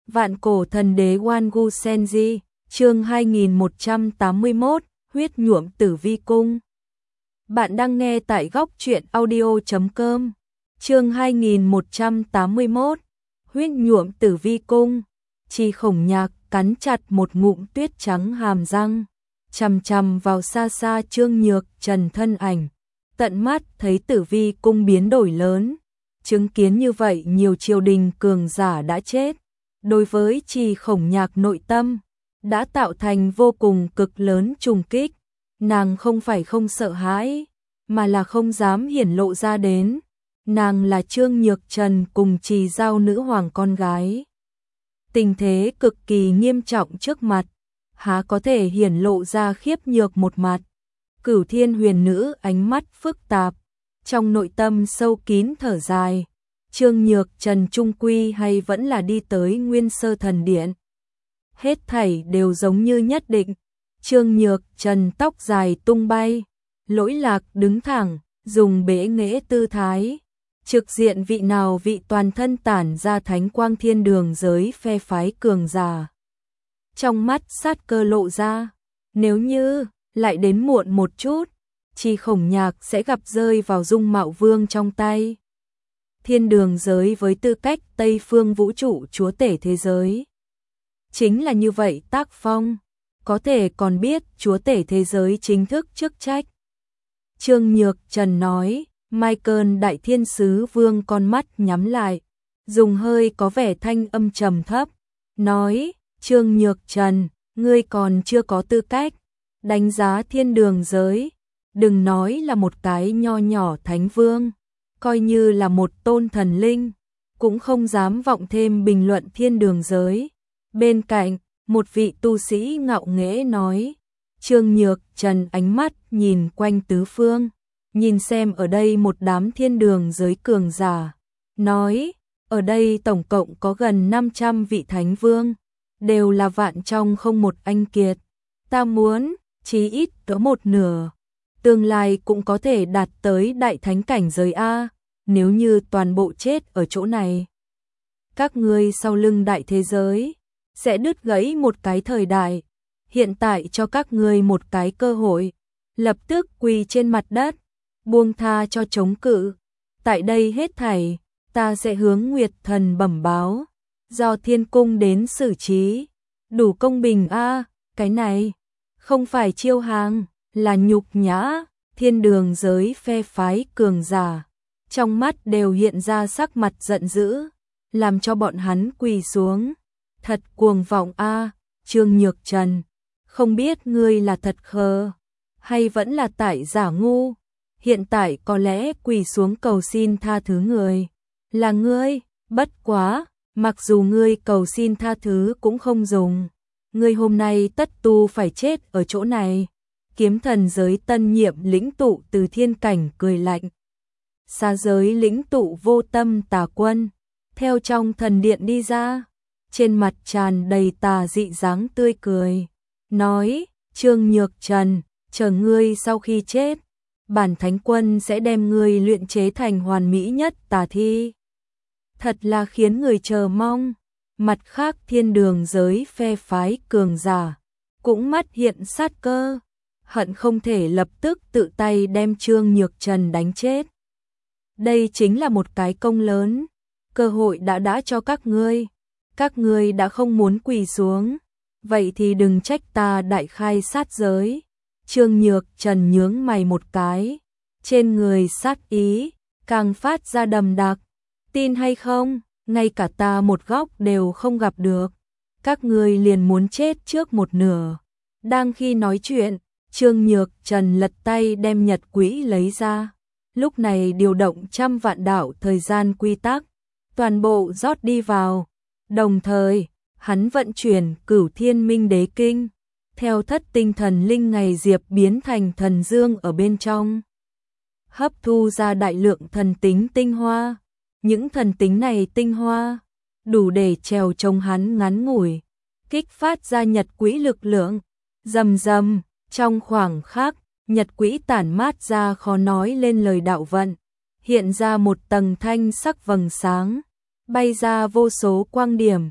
Vạn cổ thần đế Wangu Senji, chương 2181, huyết nhuộm tử vi cung. Bạn đang nghe tại góc truyện audio.com. Chương 2181, huyết nhuộm tử vi cung. Chi Khổng Nhạc cắn chặt một ngụm tuyết trắng hàm răng, chằm chằm vào xa xa Trương Nhược Trần thân ảnh, tận mắt thấy tử vi cung biến đổi lớn, chứng kiến như vậy nhiều triều đình cường giả đã chết. Đối với Chi Khổng Nhạc nội tâm đã tạo thành vô cùng cực lớn trùng kích, nàng không phải không sợ hãi, mà là không dám hiển lộ ra đến. Nàng là Trương Nhược Trần cùng Trì Giao nữ hoàng con gái. Tình thế cực kỳ nghiêm trọng trước mặt, há có thể hiển lộ ra khiếp nhược một mặt. Cửu Thiên Huyền Nữ ánh mắt phức tạp, trong nội tâm sâu kín thở dài. Trương Nhược Trần trung quy hay vẫn là đi tới Nguyên Sơ Thần Điện. Hết thảy đều giống như nhất định. Trương Nhược Trần tóc dài tung bay, lỗi lạc đứng thẳng, dùng bế nghệ tư thái. Trực diện vị nào vị toàn thân tản ra thánh quang thiên đường giới phe phái cường giả. Trong mắt sát cơ lộ ra, nếu như lại đến muộn một chút, Chi Khổng Nhạc sẽ gặp rơi vào Dung Mạo Vương trong tay. Thiên đường giới với tư cách Tây Phương vũ trụ chúa tể thế giới. Chính là như vậy tác phong, có thể còn biết chúa tể thế giới chính thức chức trách. Trương Nhược Trần nói, Michael Đại Thiên Sứ Vương con mắt nhắm lại, dùng hơi có vẻ thanh âm trầm thấp, nói, Trương Nhược Trần, ngươi còn chưa có tư cách đánh giá thiên đường giới, đừng nói là một cái nho nhỏ thánh vương, coi như là một tôn thần linh, cũng không dám vọng thêm bình luận thiên đường giới. Bên cạnh, một vị tu sĩ ngạo nghễ nói, Trương Nhược Trần ánh mắt nhìn quanh tứ phương, nhìn xem ở đây một đám thiên đường giới cường giả, nói, ở đây tổng cộng có gần 500 vị thánh vương, đều là vạn trong không một anh kiệt, ta muốn, chí ít cỡ một nửa, tương lai cũng có thể đạt tới đại thánh cảnh giới A, nếu như toàn bộ chết ở chỗ này. Các ngươi sau lưng đại thế giới, sẽ đứt gãy một cái thời đại, hiện tại cho các ngươi một cái cơ hội, lập tức quỳ trên mặt đất, buông tha cho chống cự, tại đây hết thảy, ta sẽ hướng Nguyệt Thần bẩm báo, do thiên cung đến xử trí, đủ công bình a, cái này, không phải chiêu hàng, là nhục nhã, thiên đường giới phe phái cường giả, trong mắt đều hiện ra sắc mặt giận dữ, làm cho bọn hắn quỳ xuống, thật cuồng vọng a, Trương Nhược Trần, không biết ngươi là thật khờ, hay vẫn là tại giả ngu. Hiện tại có lẽ quỳ xuống cầu xin tha thứ người là ngươi, bất quá, mặc dù ngươi cầu xin tha thứ cũng không dùng, ngươi hôm nay tất tu phải chết ở chỗ này. Kiếm thần giới tân nhiệm lĩnh tụ từ thiên cảnh cười lạnh. Xa giới lĩnh tụ Vô Tâm Tà Quân, theo trong thần điện đi ra, trên mặt tràn đầy tà dị dáng tươi cười, nói, Trương Nhược Trần, chờ ngươi sau khi chết, bản thánh quân sẽ đem ngươi luyện chế thành hoàn mỹ nhất tà thi. Thật là khiến người chờ mong. Mặt khác thiên đường giới phe phái cường giả, cũng mắt hiện sát cơ, hận không thể lập tức tự tay đem Trương Nhược Trần đánh chết. Đây chính là một cái công lớn, cơ hội đã cho các ngươi đã không muốn quỳ xuống, vậy thì đừng trách ta đại khai sát giới. Trương Nhược Trần nhướng mày một cái, trên người sát ý, càng phát ra đầm đặc, tin hay không, ngay cả ta một góc đều không gặp được, các ngươi liền muốn chết trước một nửa. Đang khi nói chuyện, Trương Nhược Trần lật tay đem nhật quỹ lấy ra, lúc này điều động 100 vạn đạo thời gian quy tắc, toàn bộ rót đi vào, đồng thời, hắn vận chuyển Cửu Thiên Minh Đế Kinh. Theo thất tinh thần linh ngày diệp biến thành thần dương ở bên trong, hấp thu ra đại lượng thần tính tinh hoa, những thần tính này tinh hoa, đủ để trèo chống hắn ngắn ngủi, kích phát ra nhật quỹ lực lượng, rầm rầm, trong khoảng khắc, nhật quỹ tản mát ra khó nói lên lời đạo vận, hiện ra một tầng thanh sắc vầng sáng, bay ra vô số quang điểm,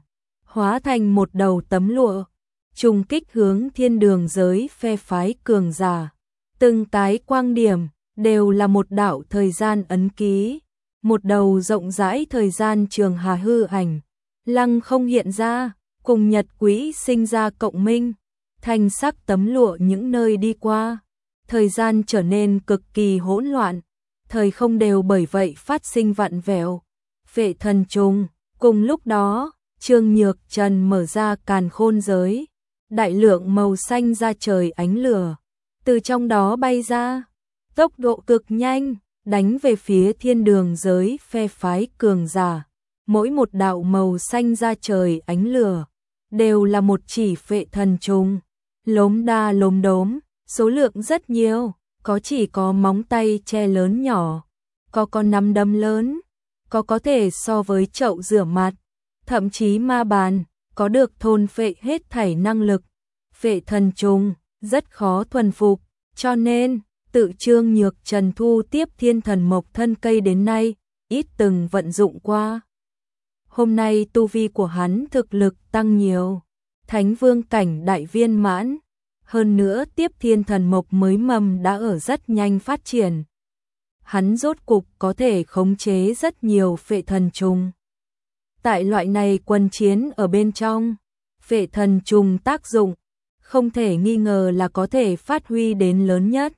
hóa thành một đầu tấm lụa, trùng kích hướng thiên đường giới phe phái cường giả. Từng cái quang điểm đều là một đạo thời gian ấn ký, một đầu rộng rãi thời gian trường hà hư ảnh, lăng không hiện ra, cùng nhật quỹ sinh ra cộng minh, thanh sắc tấm lụa những nơi đi qua, thời gian trở nên cực kỳ hỗn loạn, thời không đều bởi vậy phát sinh vặn vẹo. Phệ thần trùng, cùng lúc đó, Trương Nhược Trần mở ra càn khôn giới, đại lượng màu xanh ra trời ánh lửa, từ trong đó bay ra, tốc độ cực nhanh, đánh về phía thiên đường giới phe phái cường giả. Mỗi một đạo màu xanh ra trời ánh lửa, đều là một chỉ phệ thần trùng, lốm đa lốm đốm, số lượng rất nhiều, chỉ có móng tay che lớn nhỏ, có nắm đấm lớn, có thể so với chậu rửa mặt, thậm chí ma bàn, có được thôn phệ hết thảy năng lực. Phệ thần trùng rất khó thuần phục, cho nên tự Trương Nhược Trần thu tiếp thiên thần mộc thân cây đến nay, ít từng vận dụng qua. Hôm nay tu vi của hắn thực lực tăng nhiều, Thánh Vương cảnh đại viên mãn, hơn nữa tiếp thiên thần mộc mới mầm đã ở rất nhanh phát triển. Hắn rốt cục có thể khống chế rất nhiều phệ thần trùng. Tại loại này quân chiến ở bên trong, phệ thần trùng tác dụng không thể nghi ngờ là có thể phát huy đến lớn nhất.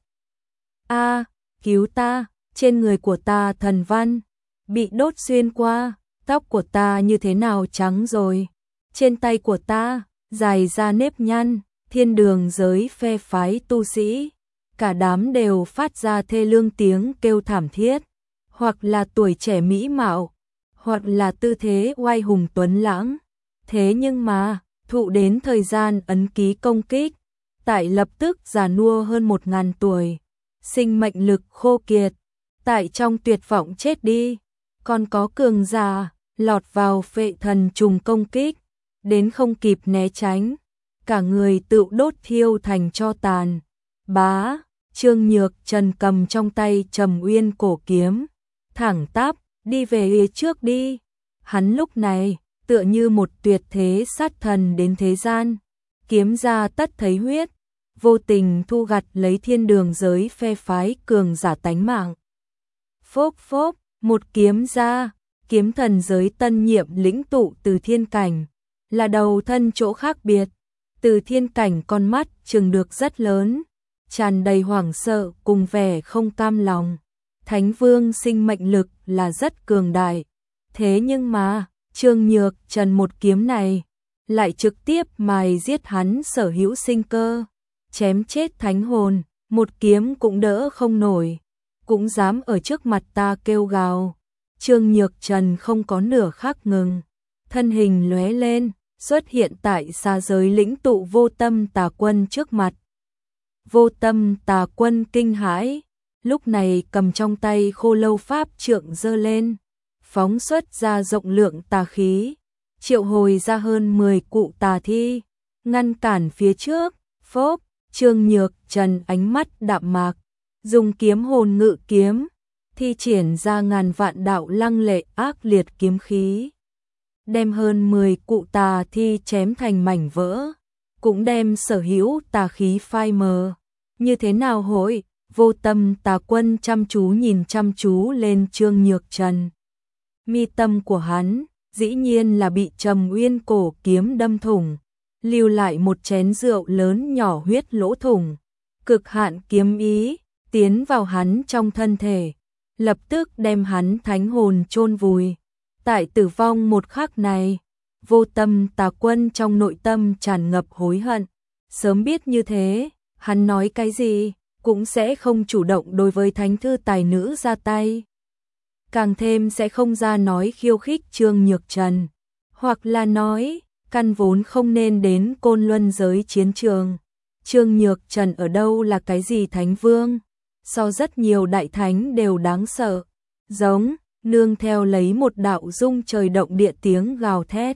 A, cứu ta, trên người của ta thần văn bị đốt xuyên qua, tóc của ta như thế nào trắng rồi, trên tay của ta dài ra nếp nhăn, thiên đường giới phe phái tu sĩ, cả đám đều phát ra thê lương tiếng kêu thảm thiết, hoặc là tuổi trẻ mỹ mạo, hoặc là tư thế oai hùng tuấn lãng. Thế nhưng mà, thụ đến thời gian ấn ký công kích, tại lập tức già nua hơn 1000 tuổi, sinh mệnh lực khô kiệt, tại trong tuyệt vọng chết đi. Còn có cường giả lọt vào phệ thần trùng công kích, đến không kịp né tránh, cả người tự đốt thiêu thành tro tàn. Bá, Trương Nhược Trần cầm trong tay Trầm Uyên cổ kiếm, thẳng tắp đi về trước đi. Hắn lúc này tựa như một tuyệt thế sát thần đến thế gian, kiếm ra tất thấy huyết, vô tình thu gặt lấy thiên đường giới phe phái cường giả tánh mạng. Phốc phốc, một kiếm ra, kiếm thần giới tân nhiệm lĩnh tụ từ thiên cảnh, là đầu thân chỗ khác biệt, từ thiên cảnh con mắt trừng được rất lớn, tràn đầy hoảng sợ cùng vẻ không cam lòng. Thánh Vương sinh mệnh lực là rất cường đại, thế nhưng mà Trương Nhược Trần một kiếm này lại trực tiếp mài giết hắn sở hữu sinh cơ, chém chết thánh hồn, một kiếm cũng đỡ không nổi, cũng dám ở trước mặt ta kêu gào. Trương Nhược Trần không có nửa khắc ngừng, thân hình lóe lên, xuất hiện tại xa giới lĩnh tụ Vô Tâm Tà Quân trước mặt. Vô Tâm Tà Quân kinh hãi, lúc này cầm trong tay Khô Lâu pháp trượng giơ lên, phóng xuất ra rộng lượng tà khí, triệu hồi ra hơn 10 cụ tà thi, ngăn cản phía trước. Phốc, Trương Nhược Trần ánh mắt đạm mạc, dùng kiếm hồn ngự kiếm, thi triển ra ngàn vạn đạo lăng lệ ác liệt kiếm khí, đem hơn 10 cụ tà thi chém thành mảnh vỡ, cũng đem sở hữu tà khí phai mờ. Như thế nào hội? Vô Tâm Tà Quân chăm chú lên Trương Nhược Trần. Mi tâm của hắn dĩ nhiên là bị Trầm Uyên cổ kiếm đâm thủng, lưu lại một chén rượu lớn nhỏ huyết lỗ thủng. Cực hạn kiếm ý tiến vào hắn trong thân thể, lập tức đem hắn thánh hồn chôn vùi. Tại tử vong một khắc này, Vô Tâm Tà Quân trong nội tâm tràn ngập hối hận. Sớm biết như thế, hắn nói cái gì cũng sẽ không chủ động đối với thánh thư tài nữ ra tay, càng thêm sẽ không ra nói khiêu khích Trương Nhược Trần, hoặc là nói căn vốn không nên đến Côn Luân giới chiến trường. Trương Nhược Trần ở đâu là cái gì thánh vương, so rất nhiều đại thánh đều đáng sợ. Giống, nương theo lấy một đạo rung trời động địa tiếng gào thét.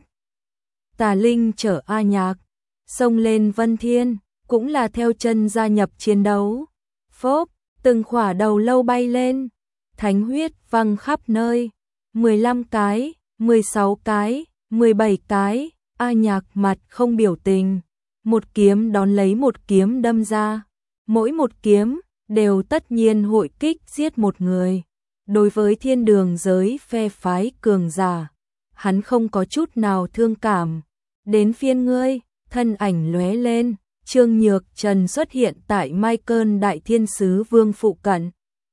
Tà linh chở A Nhạc, xông lên Vân Thiên, cũng là theo chân gia nhập chiến đấu. Phốp, từng khỏa đầu lâu bay lên, thánh huyết văng khắp nơi, 15 cái, 16 cái, 17 cái, A Nhạc mặt không biểu tình, một kiếm đón lấy một kiếm đâm ra, mỗi một kiếm đều tất nhiên hội kích giết một người. Đối với thiên đường giới phe phái cường giả, hắn không có chút nào thương cảm. Đến phiên ngươi, thân ảnh lóe lên, Trương Nhược Trần xuất hiện tại Michael Đại Thiên Sứ Vương phụ cận.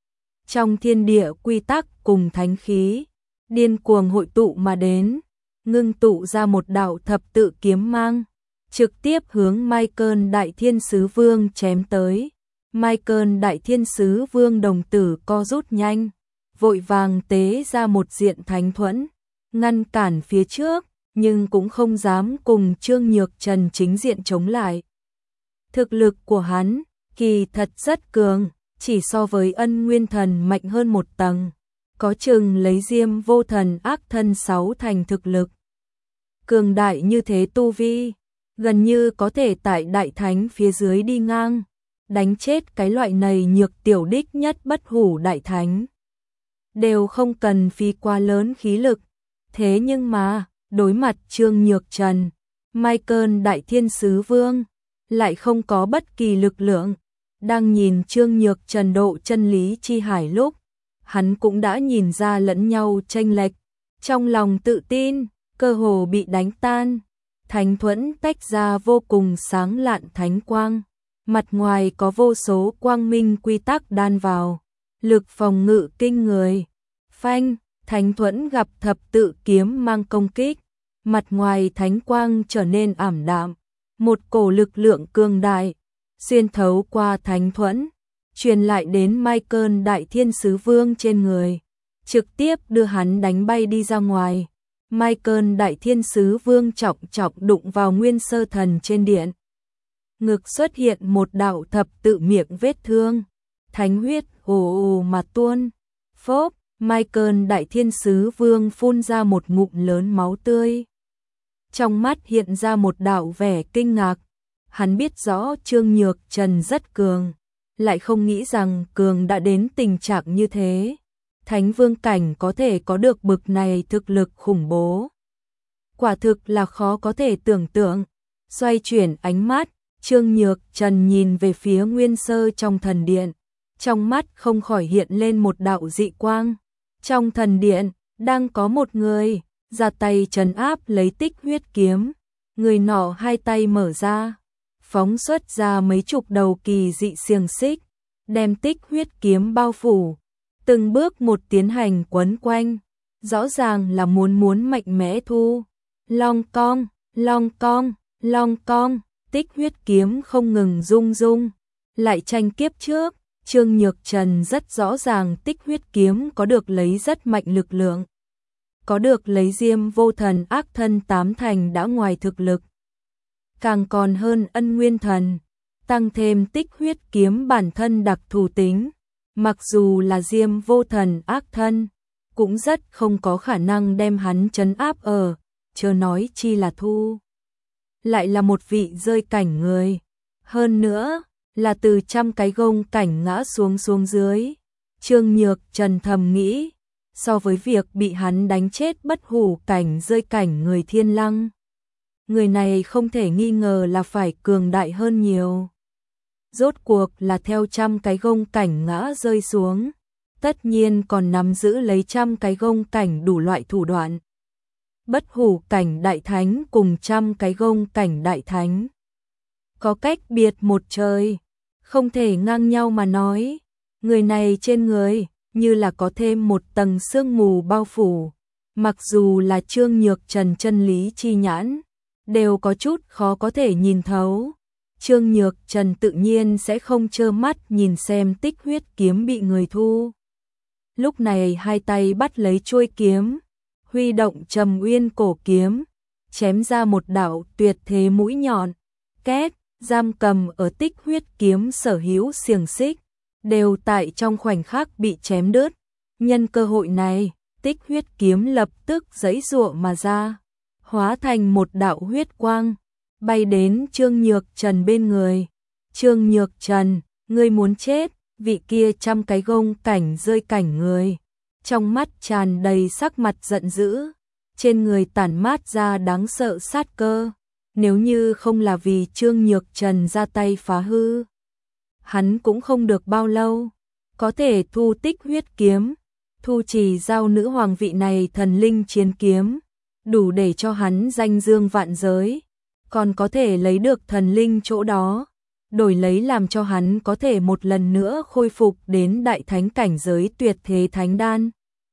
Trong thiên địa quy tắc cùng thánh khí, điên cuồng hội tụ mà đến, ngưng tụ ra một đạo thập tự kiếm mang, trực tiếp hướng Michael Đại Thiên Sứ Vương chém tới. Michael Đại Thiên Sứ Vương đồng tử co rút nhanh, vội vàng tế ra một diện thánh thuẫn, ngăn cản phía trước, nhưng cũng không dám cùng Trương Nhược Trần chính diện chống lại. Thực lực của hắn, kỳ thật rất cường, chỉ so với Ân Nguyên Thần mạnh hơn một tầng, có chừng lấy Diêm Vô Thần ác thân 6 thành thực lực. Cường đại như thế tu vi, gần như có thể tại đại thánh phía dưới đi ngang, đánh chết cái loại này nhược tiểu đích nhất bất hủ đại thánh. Đều không cần phí quá lớn khí lực, thế nhưng mà, đối mặt Trương Nhược Trần, Michael Đại Thiên Sứ Vương, lại không có bất kỳ lực lượng. Đang nhìn Trương Nhược Trần độ chân lý chi hải lúc, hắn cũng đã nhìn ra lẫn nhau chênh lệch, trong lòng tự tin, cơ hồ bị đánh tan. Thánh thuẫn tách ra vô cùng sáng lạn thánh quang, mặt ngoài có vô số quang minh quy tắc đan vào, lực phòng ngự kinh người. Phanh, thánh thuẫn gặp thập tự kiếm mang công kích, mặt ngoài thánh quang trở nên ảm đạm, một cổ lực lượng cường đại xuyên thấu qua thánh thuẫn, truyền lại đến Michael Đại Thiên Sứ Vương trên người, trực tiếp đưa hắn đánh bay đi ra ngoài. Michael Đại Thiên Sứ Vương trọng trọng đụng vào Nguyên Sơ Thần trên điện. Ngực xuất hiện một đạo thập tự miệng vết thương, thánh huyết ồ ồ mà tuôn. Phốp, Michael Đại Thiên Sứ Vương phun ra một ngụm lớn máu tươi. Trong mắt hiện ra một đạo vẻ kinh ngạc. Hắn biết rõ Trương Nhược Trần rất cường, lại không nghĩ rằng cường đã đến tình trạng như thế. Thánh vương cảnh có thể có được bực này thực lực khủng bố, quả thực là khó có thể tưởng tượng. Xoay chuyển ánh mắt, Trương Nhược Trần nhìn về phía Nguyên Sơ trong thần điện, trong mắt không khỏi hiện lên một đạo dị quang. Trong thần điện, đang có một người, ra tay trấn áp lấy Tích Huyết kiếm. Người nọ hai tay mở ra, phóng xuất ra mấy chục đầu kỳ dị xiềng xích, đem Tích Huyết kiếm bao phủ, từng bước một tiến hành quấn quanh, rõ ràng là muốn mạnh mẽ thu. Long cong, long cong, long cong, Tích Huyết kiếm không ngừng rung rung, lại tranh kiếp trước. Trương Nhược Trần rất rõ ràng Tích Huyết kiếm có được lấy rất mạnh lực lượng, có được lấy Diêm Vô Thần ác thân 8 thành đã ngoài thực lực, càng còn hơn Ân Nguyên Thần, tăng thêm Tích Huyết kiếm bản thân đặc thù tính, mặc dù là Diêm Vô Thần ác thân, cũng rất không có khả năng đem hắn trấn áp ở, chớ nói chi là thu. Lại là một vị rơi cảnh người, hơn nữa là từ trăm cái gông cảnh ngã xuống dưới. Trương Nhược Trần thầm nghĩ, so với việc bị hắn đánh chết bất hủ cảnh rơi cảnh người Thiên Lăng, người này không thể nghi ngờ là phải cường đại hơn nhiều. Rốt cuộc là theo trăm cái gông cảnh ngã rơi xuống, tất nhiên còn nắm giữ lấy trăm cái gông cảnh đủ loại thủ đoạn. Bất hủ cảnh đại thánh cùng trăm cái gông cảnh đại thánh có cách biệt một trời, không thể ngang nhau mà nói. Người này trên người như là có thêm một tầng sương mù bao phủ, mặc dù là Trương Nhược Trần chân lý chi nhãn, đều có chút khó có thể nhìn thấu. Trương Nhược Trần tự nhiên sẽ không trơ mắt nhìn xem Tích Huyết kiếm bị người thu. Lúc này hai tay bắt lấy chuôi kiếm, huy động Trầm Uyên cổ kiếm, chém ra một đạo tuyệt thế mũi nhọn, két, giam cầm ở Tích Huyết kiếm sở hữu xiềng xích, đều tại trong khoảnh khắc bị chém đứt. Nhân cơ hội này, Tích Huyết kiếm lập tức giãy giụa mà ra, hóa thành một đạo huyết quang, bay đến Trương Nhược Trần bên người. Trương Nhược Trần, ngươi muốn chết? Vị kia trăm cái gông cảnh rơi cảnh người, trong mắt tràn đầy sắc mặt giận dữ, trên người tản mát ra đáng sợ sát cơ. Nếu như không là vì Trương Nhược Trần ra tay phá hư, hắn cũng không được bao lâu có thể thu tích huyết kiếm, thu trì giao nữ hoàng vị này thần linh chiến kiếm, đủ để cho hắn danh dương vạn giới, còn có thể lấy được thần linh chỗ đó, đổi lấy làm cho hắn có thể một lần nữa khôi phục đến đại thánh cảnh giới tuyệt thế thánh đan.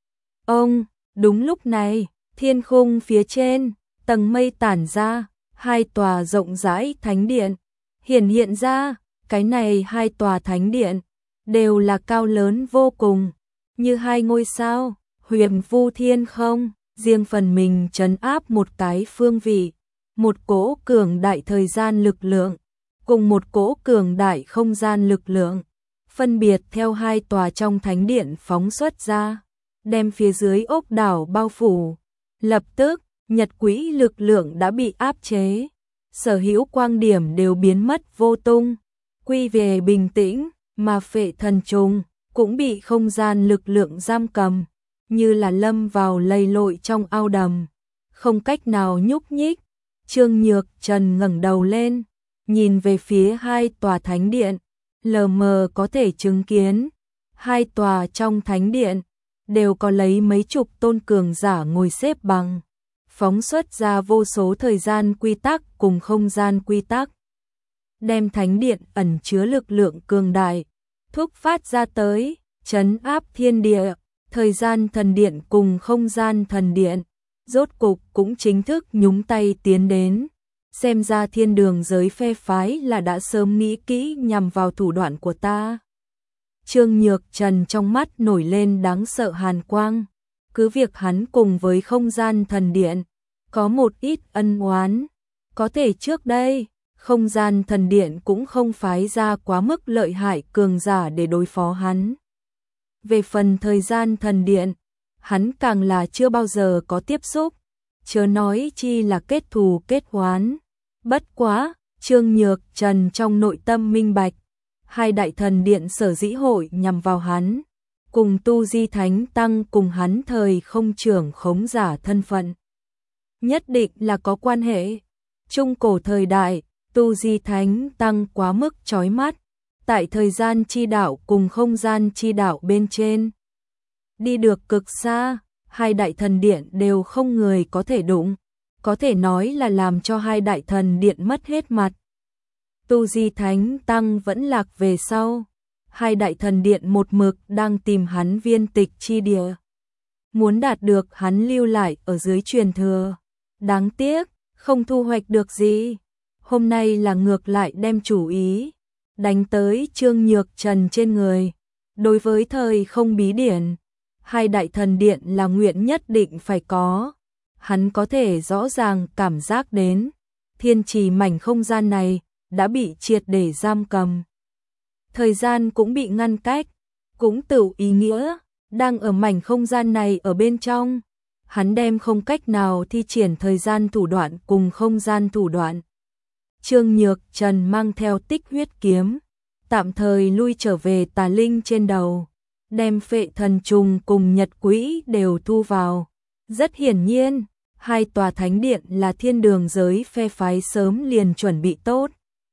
Đúng lúc này, thiên khung phía trên, tầng mây tản ra, hai tòa rộng rãi thánh điện hiện ra. Cái này hai tòa thánh điện đều là cao lớn vô cùng, như hai ngôi sao, huyền vu thiên không, riêng phần mình trấn áp một cái phương vị, một cỗ cường đại thời gian lực lượng, cùng một cỗ cường đại không gian lực lượng, phân biệt theo hai tòa trong thánh điện phóng xuất ra, đem phía dưới ốc đảo bao phủ. Lập tức, nhật quỹ lực lượng đã bị áp chế, sở hữu quang điểm đều biến mất vô tung, quy về bình tĩnh, mà phệ thần trùng cũng bị không gian lực lượng giam cầm, như là lâm vào lầy lội trong ao đầm, không cách nào nhúc nhích. Trương Nhược Trần ngẩng đầu lên, nhìn về phía hai tòa thánh điện, lờ mờ có thể chứng kiến, hai tòa trong thánh điện đều có lấy mấy chục tôn cường giả ngồi xếp bằng, phóng xuất ra vô số thời gian quy tắc cùng không gian quy tắc, đem thánh điện ẩn chứa lực lượng cường đại thúc phát ra tới, trấn áp thiên địa. Thời gian thần điện cùng không gian thần điện rốt cục cũng chính thức nhúng tay tiến đến. Xem ra thiên đường giới phe phái là đã sớm nghĩ kỹ nhằm vào thủ đoạn của ta. Trương Nhược Trần trong mắt nổi lên đáng sợ hàn quang. Cứ việc hắn cùng với không gian thần điện có một ít ân oán, có thể trước đây không gian thần điện cũng không phái ra quá mức lợi hại cường giả để đối phó hắn. Về phần thời gian thần điện, hắn càng là chưa bao giờ có tiếp xúc, chớ nói chi là kết thù kết oán. Bất quá, Trương Nhược Trần trong nội tâm minh bạch, hai đại thần điện sở dĩ hội nhằm vào hắn, cùng Tu Di Thánh Tăng cùng hắn thời không trưởng khống giả thân phận, nhất định là có quan hệ. Trung cổ thời đại, Tu Di Thánh Tăng quá mức chói mắt, tại thời gian chi đạo cùng không gian chi đạo bên trên, đi được cực xa, hai đại thần điện đều không người có thể đụng, có thể nói là làm cho hai đại thần điện mất hết mặt. Tu Di Thánh Tăng vẫn lạc về sau, hai đại thần điện một mực đang tìm hắn viên tịch chi địa, muốn đạt được hắn lưu lại ở dưới truyền thừa. Đáng tiếc, không thu hoạch được gì. Hôm nay là ngược lại đem chủ ý đánh tới Trương Nhược Trần trên người. Đối với thời không bí điển, hai đại thần điện là nguyện nhất định phải có. Hắn có thể rõ ràng cảm giác đến, thiên trì mảnh không gian này đã bị triệt để giam cầm. Thời gian cũng bị ngăn cách, cũng tự ý nghĩa, đang ở mảnh không gian này ở bên trong. Hắn đem không cách nào thi triển thời gian thủ đoạn cùng không gian thủ đoạn. Trương Nhược Trần mang theo tích huyết kiếm, tạm thời lui trở về tà linh trên đầu, đem phệ thần trùng cùng nhật quỹ đều thu vào. Rất hiển nhiên, hai tòa thánh điện là thiên đường giới phe phái sớm liền chuẩn bị tốt,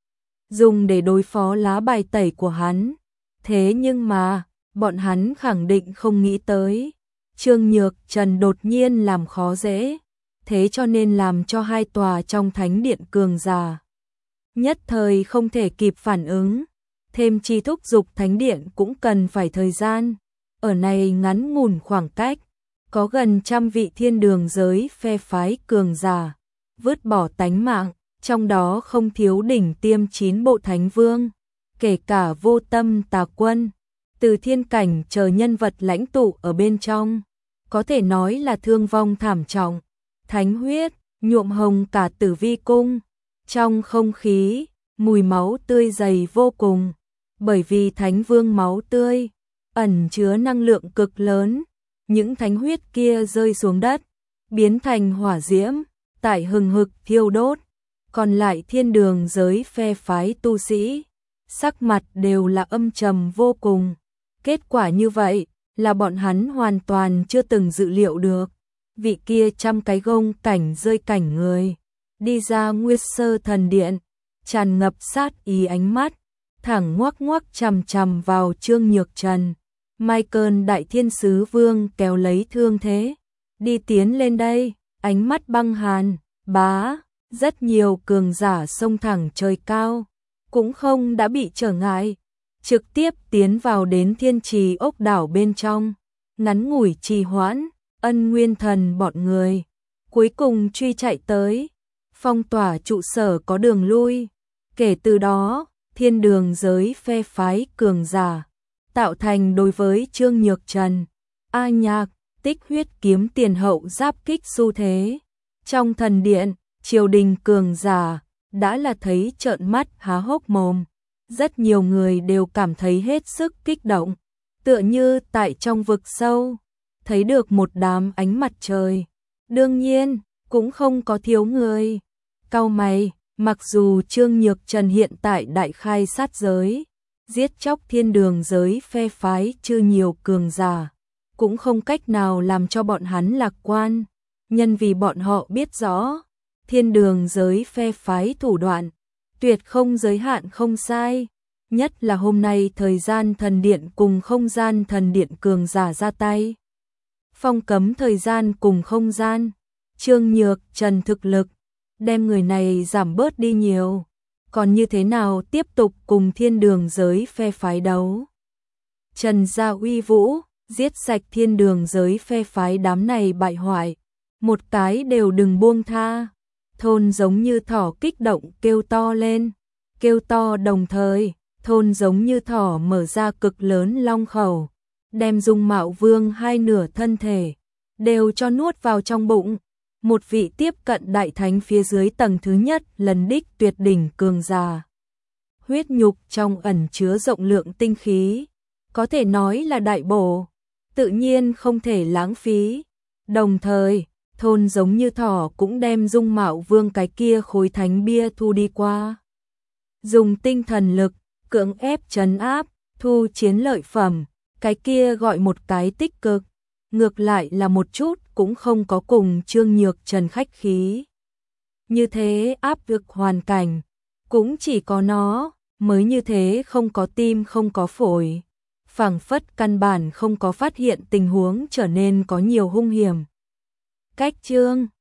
dùng để đối phó lá bài tẩy của hắn. Thế nhưng mà, bọn hắn khẳng định không nghĩ tới, Trương Nhược Trần đột nhiên làm khó dễ, thế cho nên làm cho hai tòa trong thánh điện cường giả nhất thời không thể kịp phản ứng, thêm chi thúc dục thánh điện cũng cần phải thời gian. Ở này ngắn ngủn khoảng cách, có gần 100 vị thiên đường giới phe phái cường giả vứt bỏ tánh mạng, trong đó không thiếu đỉnh tiêm 9 bộ thánh vương, kể cả Vô Tâm Tà Quân, Từ Thiên Cảnh chờ nhân vật lãnh tụ ở bên trong, có thể nói là thương vong thảm trọng, thánh huyết nhuộm hồng cả Tử Vi cung. Trong không khí, mùi máu tươi dày vô cùng, bởi vì thánh vương máu tươi ẩn chứa năng lượng cực lớn, những thánh huyết kia rơi xuống đất, biến thành hỏa diễm, tại hừng hực thiêu đốt. Còn lại thiên đường giới phe phái tu sĩ, sắc mặt đều là âm trầm vô cùng. Kết quả như vậy là bọn hắn hoàn toàn chưa từng dự liệu được. vị kia trăm cái gông cảnh rơi cảnh người, đi ra Nguyên Sơ thần điện, tràn ngập sát ý ánh mắt, thẳng ngoắc ngoắc chằm chằm vào Trương Nhược Trần. Michael Đại Thiên Sứ Vương kéo lấy thương thế, đi tiến lên đây, ánh mắt băng hàn, bá, rất nhiều cường giả xông thẳng trời cao, cũng không đã bị trở ngại, trực tiếp tiến vào đến Thiên Trì ốc đảo bên trong, ngắn ngủi trì hoãn, Ân Nguyên Thần bọn người cuối cùng truy chạy tới, phong tỏa trụ sở có đường lui. Kể từ đó, thiên đường giới phe phái cường giả, tạo thành đối với Trương Nhược Trần, A Nhạc, Tích Huyết kiếm tiền hậu giáp kích xu thế. Trong thần điện, triều đình cường giả, đã là thấy trợn mắt há hốc mồm. Rất nhiều người đều cảm thấy hết sức kích động, tựa như tại trong vực sâu, thấy được một đám ánh mặt trời. Đương nhiên, cũng không có thiếu người cau mày, mặc dù Trương Nhược Trần hiện tại đại khai sát giới, giết chóc thiên đường giới phe phái chưa nhiều cường giả, cũng không cách nào làm cho bọn hắn lạc quan, nhân vì bọn họ biết rõ, thiên đường giới phe phái thủ đoạn, tuyệt không giới hạn không sai, nhất là hôm nay thời gian thần điện cùng không gian thần điện cường giả ra tay. Phong cấm thời gian cùng không gian, Trương Nhược Trần thực lực, đem người này giảm bớt đi nhiều, còn như thế nào tiếp tục cùng thiên đường giới phe phái đấu. Trần gia uy vũ, giết sạch thiên đường giới phe phái đám này bại hoại, một cái đều đừng buông tha. Thôn giống như thỏ kích động kêu to lên, kêu to đồng thời, thôn giống như thỏ mở ra cực lớn long khẩu, đem Dung Mạo Vương hai nửa thân thể, đều cho nuốt vào trong bụng. Một vị tiếp cận đại thánh phía dưới tầng thứ nhất lần đích tuyệt đỉnh cường giả. Huyết nhục trong ẩn chứa rộng lượng tinh khí, có thể nói là đại bổ, tự nhiên không thể lãng phí. Đồng thời, thôn giống như thỏ cũng đem Dung Mạo Vương cái kia khối thánh bia thu đi qua. Dùng tinh thần lực, cưỡng ép trấn áp, thu chiến lợi phẩm, cái kia gọi một cái tích cực. Ngược lại là một chút cũng không có cùng Trương Nhược Trần khách khí. Như thế áp lực hoàn cảnh, cũng chỉ có nó, mới như thế không có tim không có phổi. Phảng phất căn bản không có phát hiện tình huống trở nên có nhiều hung hiểm. Cách Trương